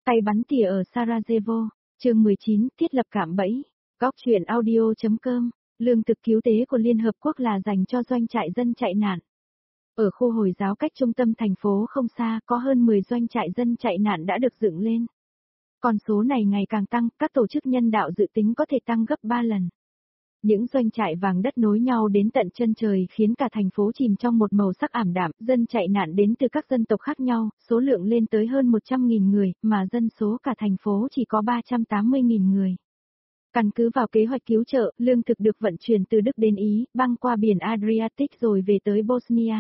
Tay bắn tỉa ở Sarajevo, chương 19, thiết lập cạm bẫy. Góc truyện audio.com, lương thực cứu tế của Liên Hợp Quốc là dành cho doanh trại dân chạy nạn. Ở khu Hồi giáo cách trung tâm thành phố không xa, có hơn 10 doanh trại dân chạy nạn đã được dựng lên. Con số này ngày càng tăng, các tổ chức nhân đạo dự tính có thể tăng gấp 3 lần. Những doanh trại vàng đất nối nhau đến tận chân trời khiến cả thành phố chìm trong một màu sắc ảm đạm, dân chạy nạn đến từ các dân tộc khác nhau, số lượng lên tới hơn 100.000 người, mà dân số cả thành phố chỉ có 380.000 người. Căn cứ vào kế hoạch cứu trợ, lương thực được vận chuyển từ Đức đến Ý, băng qua biển Adriatic rồi về tới Bosnia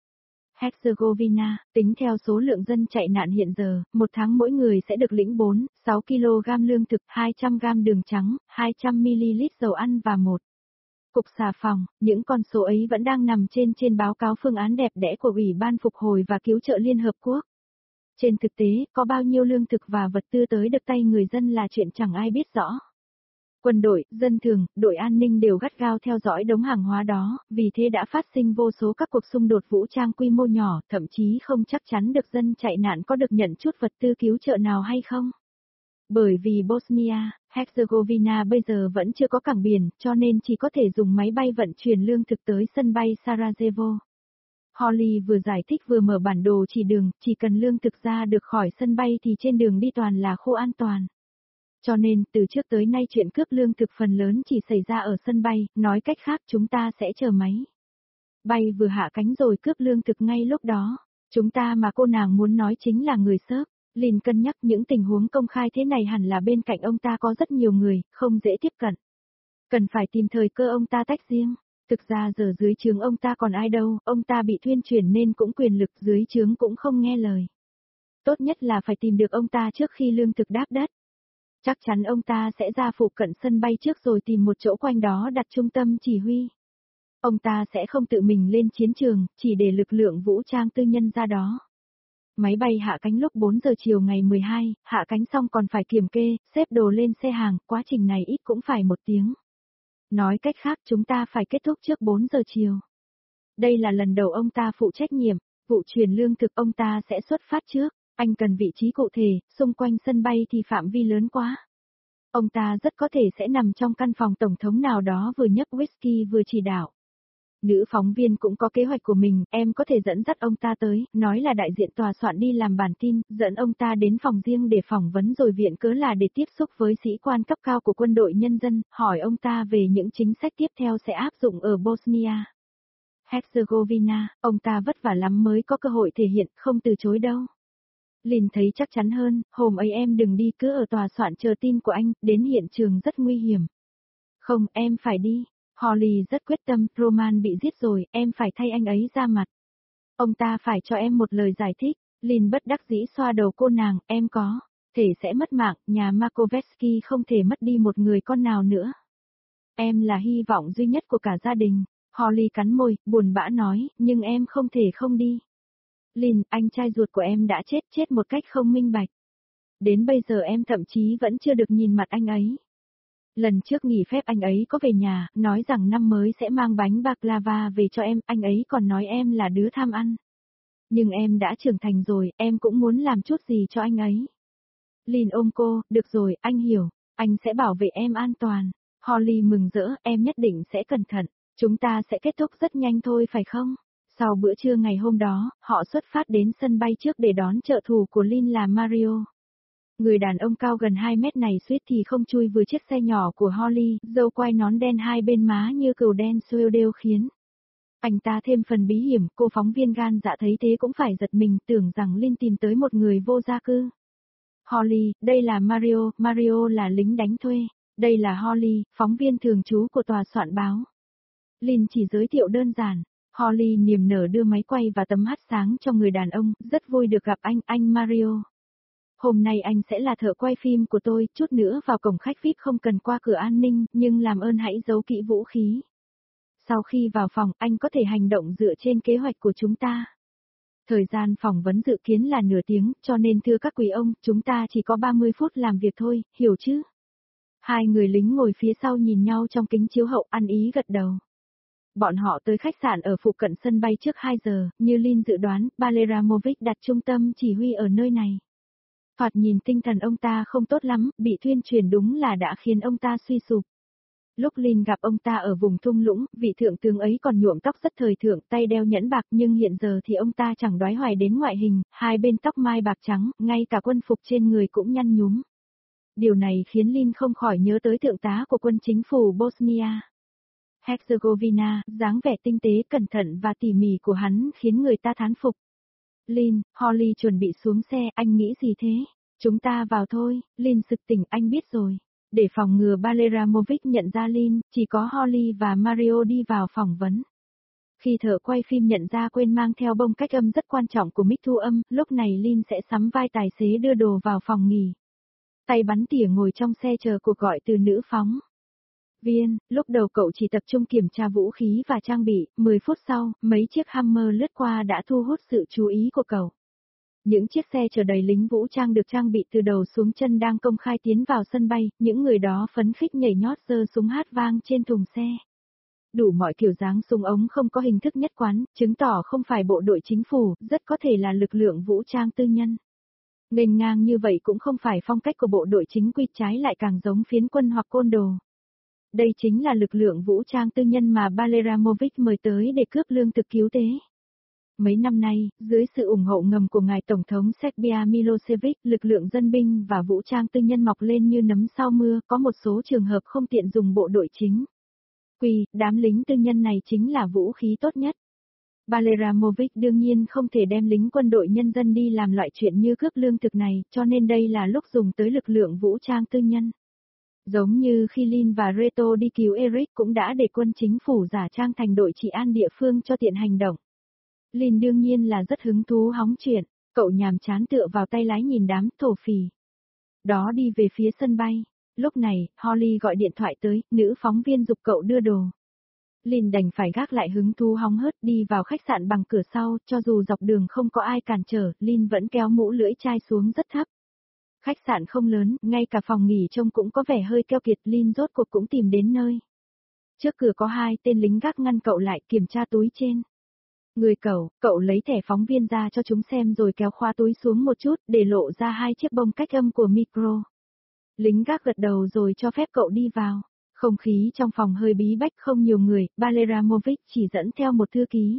Herzegovina, tính theo số lượng dân chạy nạn hiện giờ, một tháng mỗi người sẽ được lĩnh 4-6 kg lương thực, 200 g đường trắng, 200 ml dầu ăn và một cục xà phòng. Những con số ấy vẫn đang nằm trên báo cáo phương án đẹp đẽ của Ủy ban Phục hồi và Cứu trợ Liên Hợp Quốc. Trên thực tế, có bao nhiêu lương thực và vật tư tới được tay người dân là chuyện chẳng ai biết rõ. Quân đội, dân thường, đội an ninh đều gắt gao theo dõi đống hàng hóa đó, vì thế đã phát sinh vô số các cuộc xung đột vũ trang quy mô nhỏ, thậm chí không chắc chắn được dân chạy nạn có được nhận chút vật tư cứu trợ nào hay không. Bởi vì Bosnia Herzegovina bây giờ vẫn chưa có cảng biển, cho nên chỉ có thể dùng máy bay vận chuyển lương thực tới sân bay Sarajevo. Holly vừa giải thích vừa mở bản đồ chỉ đường, chỉ cần lương thực ra được khỏi sân bay thì trên đường đi toàn là khu an toàn. Cho nên, từ trước tới nay chuyện cướp lương thực phần lớn chỉ xảy ra ở sân bay, nói cách khác chúng ta sẽ chờ máy bay vừa hạ cánh rồi cướp lương thực ngay lúc đó. Chúng ta mà cô nàng muốn nói chính là người Sớp. Lin cân nhắc những tình huống công khai thế này hẳn là bên cạnh ông ta có rất nhiều người, không dễ tiếp cận. Cần phải tìm thời cơ ông ta tách riêng. Thực ra giờ dưới trướng ông ta còn ai đâu, ông ta bị thuyên chuyển nên cũng quyền lực, dưới trướng cũng không nghe lời. Tốt nhất là phải tìm được ông ta trước khi lương thực đáp đất. Chắc chắn ông ta sẽ ra phụ cận sân bay trước rồi tìm một chỗ quanh đó đặt trung tâm chỉ huy. Ông ta sẽ không tự mình lên chiến trường, chỉ để lực lượng vũ trang tư nhân ra đó. Máy bay hạ cánh lúc 4 giờ chiều ngày 12, hạ cánh xong còn phải kiểm kê, xếp đồ lên xe hàng, quá trình này ít cũng phải 1 tiếng. Nói cách khác chúng ta phải kết thúc trước 4 giờ chiều. Đây là lần đầu ông ta phụ trách nhiệm, vụ chuyển lương thực ông ta sẽ xuất phát trước. Anh cần vị trí cụ thể, xung quanh sân bay thì phạm vi lớn quá. Ông ta rất có thể sẽ nằm trong căn phòng tổng thống nào đó vừa nhấp whisky vừa chỉ đạo. Nữ phóng viên cũng có kế hoạch của mình, em có thể dẫn dắt ông ta tới, nói là đại diện tòa soạn đi làm bản tin, dẫn ông ta đến phòng riêng để phỏng vấn rồi viện cớ là để tiếp xúc với sĩ quan cấp cao của quân đội nhân dân, hỏi ông ta về những chính sách tiếp theo sẽ áp dụng ở Bosnia Herzegovina, ông ta vất vả lắm mới có cơ hội thể hiện, không từ chối đâu. Lin thấy chắc chắn hơn, hôm ấy em đừng đi, cứ ở tòa soạn chờ tin của anh, đến hiện trường rất nguy hiểm. Không, em phải đi. Holly rất quyết tâm, Roman bị giết rồi, em phải thay anh ấy ra mặt. Ông ta phải cho em một lời giải thích. Lin bất đắc dĩ xoa đầu cô nàng, em có thể sẽ mất mạng, nhà Makovetsky không thể mất đi một người con nào nữa. Em là hy vọng duy nhất của cả gia đình. Holly cắn môi, buồn bã nói, nhưng em không thể không đi. Lin, anh trai ruột của em đã chết một cách không minh bạch. Đến bây giờ em thậm chí vẫn chưa được nhìn mặt anh ấy. Lần trước nghỉ phép anh ấy có về nhà, nói rằng năm mới sẽ mang bánh baklava về cho em, anh ấy còn nói em là đứa tham ăn. Nhưng em đã trưởng thành rồi, em cũng muốn làm chút gì cho anh ấy. Lin ôm cô, được rồi, anh hiểu, anh sẽ bảo vệ em an toàn. Holly mừng rỡ, em nhất định sẽ cẩn thận, chúng ta sẽ kết thúc rất nhanh thôi phải không? Sau bữa trưa ngày hôm đó, họ xuất phát đến sân bay trước để đón trợ thủ của Lin là Mario. Người đàn ông cao gần 2 mét này suýt thì không chui vừa chiếc xe nhỏ của Holly, râu quai nón đen hai bên má như cừu đen xuêu đêu khiến anh ta thêm phần bí hiểm. Cô phóng viên gan dạ thấy thế cũng phải giật mình, tưởng rằng Lin tìm tới một người vô gia cư. Holly, đây là Mario, Mario là lính đánh thuê, đây là Holly, phóng viên thường trú của tòa soạn báo. Lin chỉ giới thiệu đơn giản. Holly niềm nở đưa máy quay và tấm hắt sáng cho người đàn ông, rất vui được gặp anh Mario. Hôm nay anh sẽ là thợ quay phim của tôi, chút nữa vào cổng khách VIP không cần qua cửa an ninh, nhưng làm ơn hãy giấu kỹ vũ khí. Sau khi vào phòng, anh có thể hành động dựa trên kế hoạch của chúng ta. Thời gian phỏng vấn dự kiến là nửa tiếng, cho nên thưa các quý ông, chúng ta chỉ có 30 phút làm việc thôi, hiểu chứ? Hai người lính ngồi phía sau nhìn nhau trong kính chiếu hậu ăn ý gật đầu. Bọn họ tới khách sạn ở phụ cận sân bay trước 2 giờ, như Lin dự đoán, Baleramovic đặt trung tâm chỉ huy ở nơi này. Thoạt nhìn tinh thần ông ta không tốt lắm, bị tuyên truyền đúng là đã khiến ông ta suy sụp. Lúc Lin gặp ông ta ở vùng thung lũng, vị thượng tướng ấy còn nhuộm tóc rất thời thượng, tay đeo nhẫn bạc, nhưng hiện giờ thì ông ta chẳng đoái hoài đến ngoại hình, hai bên tóc mai bạc trắng, ngay cả quân phục trên người cũng nhăn nhúm. Điều này khiến Lin không khỏi nhớ tới thượng tá của quân chính phủ Bosnia Herzegovina, dáng vẻ tinh tế cẩn thận và tỉ mỉ của hắn khiến người ta thán phục. Lin, Holly chuẩn bị xuống xe, anh nghĩ gì thế? Chúng ta vào thôi, Lin sực tỉnh, anh biết rồi. Để phòng ngừa Baleramovic nhận ra Lin, chỉ có Holly và Mario đi vào phỏng vấn. Khi thợ quay phim nhận ra quên mang theo bông cách âm rất quan trọng của mic thu âm, lúc này Lin sẽ sắm vai tài xế đưa đồ vào phòng nghỉ. Tay bắn tỉa ngồi trong xe chờ cuộc gọi từ nữ phóng viên, lúc đầu cậu chỉ tập trung kiểm tra vũ khí và trang bị, 10 phút sau, mấy chiếc Hammer lướt qua đã thu hút sự chú ý của cậu. Những chiếc xe chở đầy lính vũ trang được trang bị từ đầu xuống chân đang công khai tiến vào sân bay, những người đó phấn khích nhảy nhót giơ súng hát vang trên thùng xe. Đủ mọi kiểu dáng súng ống không có hình thức nhất quán, chứng tỏ không phải bộ đội chính phủ, rất có thể là lực lượng vũ trang tư nhân. Nghênh ngang như vậy cũng không phải phong cách của bộ đội chính quy, trái lại càng giống phiến quân hoặc côn đồ. Đây chính là lực lượng vũ trang tư nhân mà Baleramovic mời tới để cướp lương thực cứu tế. Mấy năm nay, dưới sự ủng hộ ngầm của ngài Tổng thống Serbia Milosevic, lực lượng dân binh và vũ trang tư nhân mọc lên như nấm sau mưa, có một số trường hợp không tiện dùng bộ đội chính. Đám lính tư nhân này chính là vũ khí tốt nhất. Baleramovic đương nhiên không thể đem lính quân đội nhân dân đi làm loại chuyện như cướp lương thực này, cho nên đây là lúc dùng tới lực lượng vũ trang tư nhân. Giống như khi Lin và Reto đi cứu Eric cũng đã để quân chính phủ giả trang thành đội trị an địa phương cho tiện hành động. Lin đương nhiên là rất hứng thú hóng chuyện, cậu nhàm chán tựa vào tay lái nhìn đám thổ phỉ. Đó đi về phía sân bay. Lúc này, Holly gọi điện thoại tới, nữ phóng viên giục cậu đưa đồ. Lin đành phải gác lại hứng thú hóng hớt đi vào khách sạn bằng cửa sau, cho dù dọc đường không có ai cản trở, Lin vẫn kéo mũ lưỡi chai xuống rất thấp. Khách sạn không lớn, ngay cả phòng nghỉ trông cũng có vẻ hơi keo kiệt, Lin rốt cuộc cũng tìm đến nơi. Trước cửa có hai tên lính gác ngăn cậu lại kiểm tra túi trên. Người cậu lấy thẻ phóng viên ra cho chúng xem rồi kéo khóa túi xuống một chút để lộ ra hai chiếc bông cách âm của micro. Lính gác gật đầu rồi cho phép cậu đi vào. Không khí trong phòng hơi bí bách, không nhiều người, Baleramovic chỉ dẫn theo một thư ký.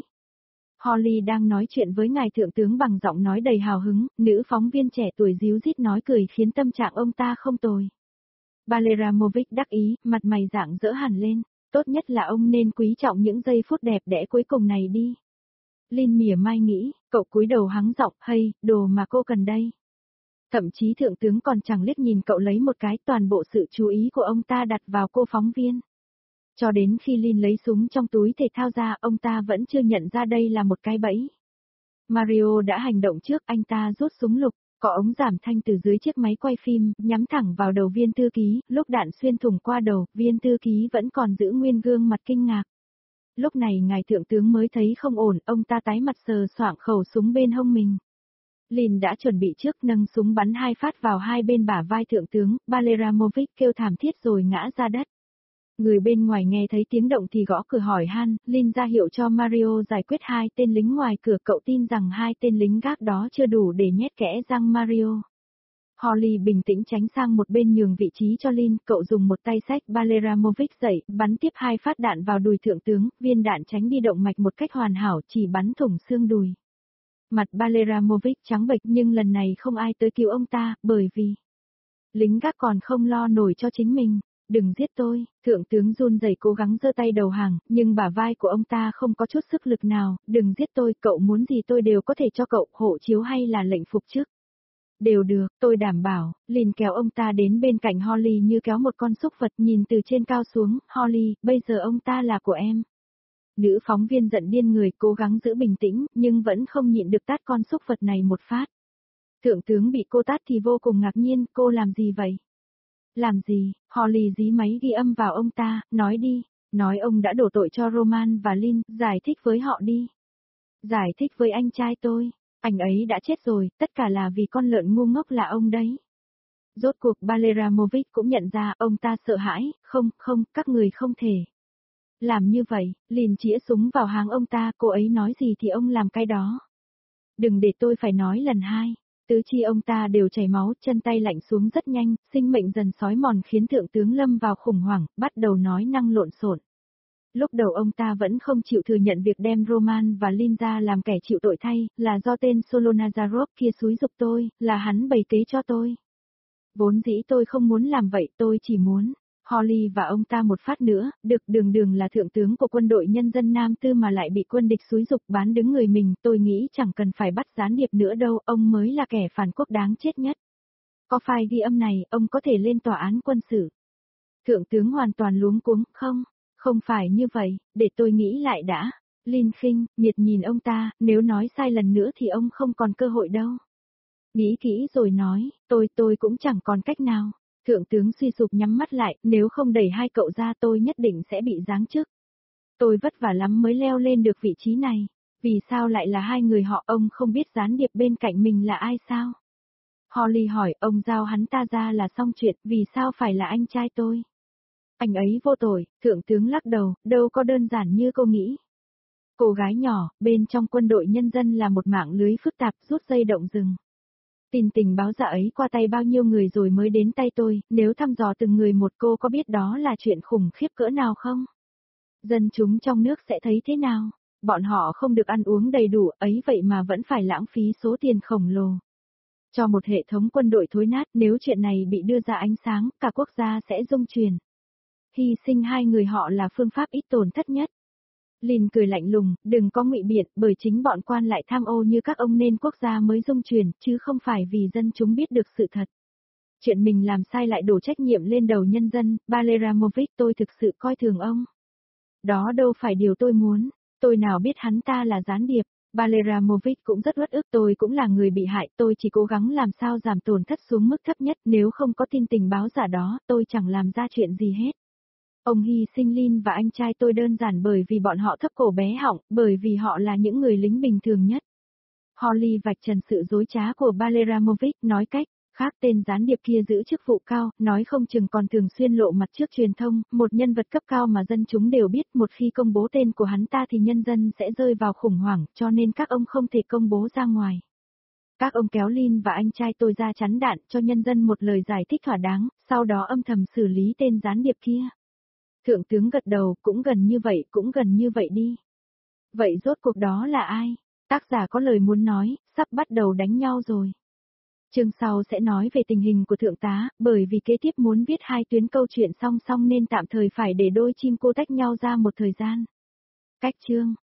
Holly đang nói chuyện với ngài thượng tướng bằng giọng nói đầy hào hứng, nữ phóng viên trẻ tuổi díu dít nói cười khiến tâm trạng ông ta không tồi. Baleramovic đắc ý, mặt mày rạng rỡ hẳn lên, tốt nhất là ông nên quý trọng những giây phút đẹp đẽ cuối cùng này đi. Lin mỉa mai nghĩ, cậu cúi đầu hắng giọng, hay, đồ mà cô cần đây. Thậm chí thượng tướng còn chẳng liếc nhìn cậu lấy một cái, toàn bộ sự chú ý của ông ta đặt vào cô phóng viên. Cho đến khi Lin lấy súng trong túi thể thao ra, ông ta vẫn chưa nhận ra đây là một cái bẫy. Mario đã hành động trước, anh ta rút súng lục, có ống giảm thanh từ dưới chiếc máy quay phim, nhắm thẳng vào đầu viên thư ký, lúc đạn xuyên thủng qua đầu, viên thư ký vẫn còn giữ nguyên gương mặt kinh ngạc. Lúc này ngài thượng tướng mới thấy không ổn, ông ta tái mặt sờ soạng khẩu súng bên hông mình. Lin đã chuẩn bị trước, nâng súng bắn hai phát vào hai bên bả vai thượng tướng, Baleramovic kêu thảm thiết rồi ngã ra đất. Người bên ngoài nghe thấy tiếng động thì gõ cửa hỏi han, Lin ra hiệu cho Mario giải quyết hai tên lính ngoài cửa, cậu tin rằng hai tên lính gác đó chưa đủ để nhét kẽ răng Mario. Holly bình tĩnh tránh sang một bên nhường vị trí cho Lin, cậu dùng một tay xách Baleramovic dậy, bắn tiếp hai phát đạn vào đùi thượng tướng, viên đạn tránh đi động mạch một cách hoàn hảo, chỉ bắn thủng xương đùi. Mặt Baleramovic trắng bệch nhưng lần này không ai tới cứu ông ta, bởi vì lính gác còn không lo nổi cho chính mình. Đừng giết tôi, thượng tướng run rẩy cố gắng giơ tay đầu hàng, nhưng bả vai của ông ta không có chút sức lực nào, đừng giết tôi, cậu muốn gì tôi đều có thể cho cậu, hộ chiếu hay là lệnh phục chức. Đều được, tôi đảm bảo. Lin kéo ông ta đến bên cạnh Holly như kéo một con súc vật, nhìn từ trên cao xuống, Holly, bây giờ ông ta là của em. Nữ phóng viên giận điên người, cố gắng giữ bình tĩnh, nhưng vẫn không nhịn được tát con súc vật này một phát. Thượng tướng bị cô tát thì vô cùng ngạc nhiên, cô làm gì vậy? Làm gì? Holly dí máy ghi âm vào ông ta, nói đi, nói ông đã đổ tội cho Roman và Lin, giải thích với họ đi. Giải thích với anh trai tôi, anh ấy đã chết rồi, tất cả là vì con lợn ngu ngốc là ông đấy. Rốt cuộc Baleramovic cũng nhận ra ông ta sợ hãi, không, các người không thể làm như vậy. Lin chĩa súng vào háng ông ta, cô ấy nói gì thì ông làm cái đó. Đừng để tôi phải nói lần hai. Tứ chi ông ta đều chảy máu, chân tay lạnh xuống rất nhanh, sinh mệnh dần xói mòn khiến thượng tướng lâm vào khủng hoảng, bắt đầu nói năng lộn xộn. Lúc đầu ông ta vẫn không chịu thừa nhận việc đem Roman và Lin ra làm kẻ chịu tội thay, là do tên Solonazarov kia xúi giục tôi, là hắn bày kế cho tôi. Vốn dĩ tôi không muốn làm vậy, tôi chỉ muốn. Holly và ông ta một phát nữa, được đường là thượng tướng của quân đội nhân dân Nam Tư mà lại bị quân địch xúi giục bán đứng người mình, tôi nghĩ chẳng cần phải bắt gián điệp nữa đâu, ông mới là kẻ phản quốc đáng chết nhất. Có file ghi âm này, ông có thể lên tòa án quân sự. Thượng tướng hoàn toàn luống cuống, không phải như vậy, để tôi nghĩ lại đã. Lin khinh, miệt nhìn ông ta, nếu nói sai lần nữa thì ông không còn cơ hội đâu. Nghĩ kỹ rồi nói, tôi cũng chẳng còn cách nào. Thượng tướng suy sụp nhắm mắt lại, nếu không đẩy hai cậu ra tôi nhất định sẽ bị giáng chức. Tôi vất vả lắm mới leo lên được vị trí này. Vì sao lại là hai người họ, ông không biết gián điệp bên cạnh mình là ai sao? Holly hỏi, ông giao hắn ta ra là xong chuyện, vì sao phải là anh trai tôi? Anh ấy vô tội, thượng tướng lắc đầu, đâu có đơn giản như cô nghĩ. Cô gái nhỏ, bên trong quân đội nhân dân là một mạng lưới phức tạp, rút dây động rừng. Tin tình báo giả ấy qua tay bao nhiêu người rồi mới đến tay tôi, nếu thăm dò từng người một cô có biết đó là chuyện khủng khiếp cỡ nào không? Dân chúng trong nước sẽ thấy thế nào? Bọn họ không được ăn uống đầy đủ ấy vậy mà vẫn phải lãng phí số tiền khổng lồ. Cho một hệ thống quân đội thối nát, nếu chuyện này bị đưa ra ánh sáng, cả quốc gia sẽ rung chuyển. Hy sinh hai người họ là phương pháp ít tổn thất nhất. Lin cười lạnh lùng, đừng có ngụy biện, bởi chính bọn quan lại tham ô như các ông nên quốc gia mới rung chuyển, chứ không phải vì dân chúng biết được sự thật. Chuyện mình làm sai lại đổ trách nhiệm lên đầu nhân dân, Baleramovich, tôi thực sự coi thường ông. Đó đâu phải điều tôi muốn, tôi nào biết hắn ta là gián điệp. Baleramovich cũng rất uất ức, tôi cũng là người bị hại, tôi chỉ cố gắng làm sao giảm tổn thất xuống mức thấp nhất, nếu không có tin tình báo giả đó, tôi chẳng làm ra chuyện gì hết. Ông hy sinh Lin và anh trai tôi đơn giản bởi vì bọn họ thấp cổ bé họng, bởi vì họ là những người lính bình thường nhất. Holly vạch trần sự dối trá của Baleramovich, nói cách khác, tên gián điệp kia giữ chức vụ cao, nói không chừng còn thường xuyên lộ mặt trước truyền thông, một nhân vật cấp cao mà dân chúng đều biết, một khi công bố tên của hắn ta thì nhân dân sẽ rơi vào khủng hoảng, cho nên các ông không thể công bố ra ngoài. Các ông kéo Lin và anh trai tôi ra chắn đạn, cho nhân dân một lời giải thích thỏa đáng, sau đó âm thầm xử lý tên gián điệp kia. Thượng tướng gật đầu, cũng gần như vậy đi. Vậy rốt cuộc đó là ai? Tác giả có lời muốn nói, sắp bắt đầu đánh nhau rồi. Chương sau sẽ nói về tình hình của thượng tá, bởi vì kế tiếp muốn viết hai tuyến câu chuyện song song nên tạm thời phải để đôi chim cô tách nhau ra một thời gian. Cách chương